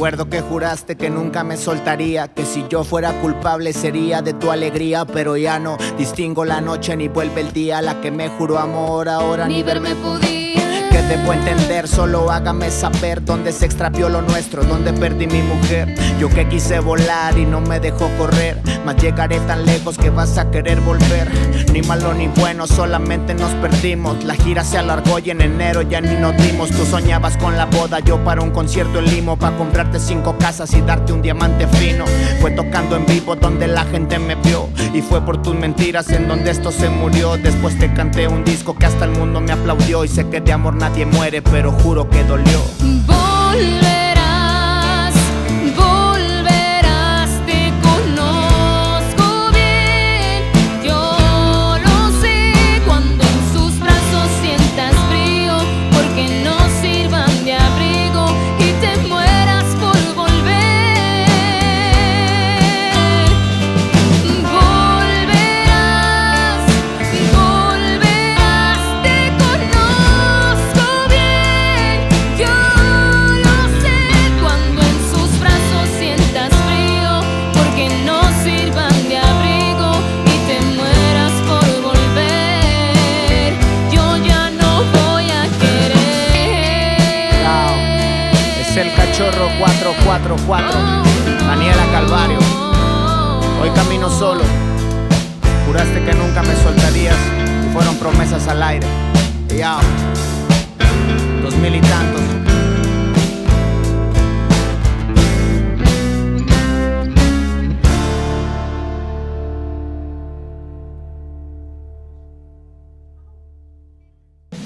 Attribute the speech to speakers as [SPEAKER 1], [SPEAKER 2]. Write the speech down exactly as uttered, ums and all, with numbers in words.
[SPEAKER 1] Recuerdo que juraste que nunca me soltaría, que si yo fuera culpable sería de tu alegría, pero ya no distingo la noche ni vuelve el día. La que me juró amor ahora ni,
[SPEAKER 2] ni verme podía.
[SPEAKER 1] ¿Qué debo entender? Solo hágame saber dónde se extravió lo nuestro, dónde perdí mi mujer. Yo que quise volar y no me dejó correr, mas llegaré tan lejos que vas a querer volver. Ni malo ni bueno, solamente nos perdimos. La gira se alargó y en enero ya ni nos dimos. Tú soñabas con la boda, yo para un concierto en Limo, pa' comprarte cinco casas y darte un diamante fino. Fue tocando en vivo donde la gente me vio, y fue por tus mentiras en donde esto se murió. Después te canté un disco que hasta el mundo me aplaudió, y sé que de amor nadie muere, pero juro que dolió.
[SPEAKER 2] Volverás, volverás, te conozco bien. Yo lo sé, cuando en sus brazos sientas frío, porque no sirvan de abrigo y te mueras por volver. Volverás, volverás, te conozco bien. Yo lo sé, cuando en sus brazos sientas frío, porque no sirvan de abrigo y te mueras por volver. Yo ya no voy a querer.
[SPEAKER 1] Chao. Es el cachorro cuatro cuatro cuatro, Daniela Calvario. Hoy camino solo. Juraste que nunca me soltarías y fueron promesas al aire. Y ya, dos mil y tantos.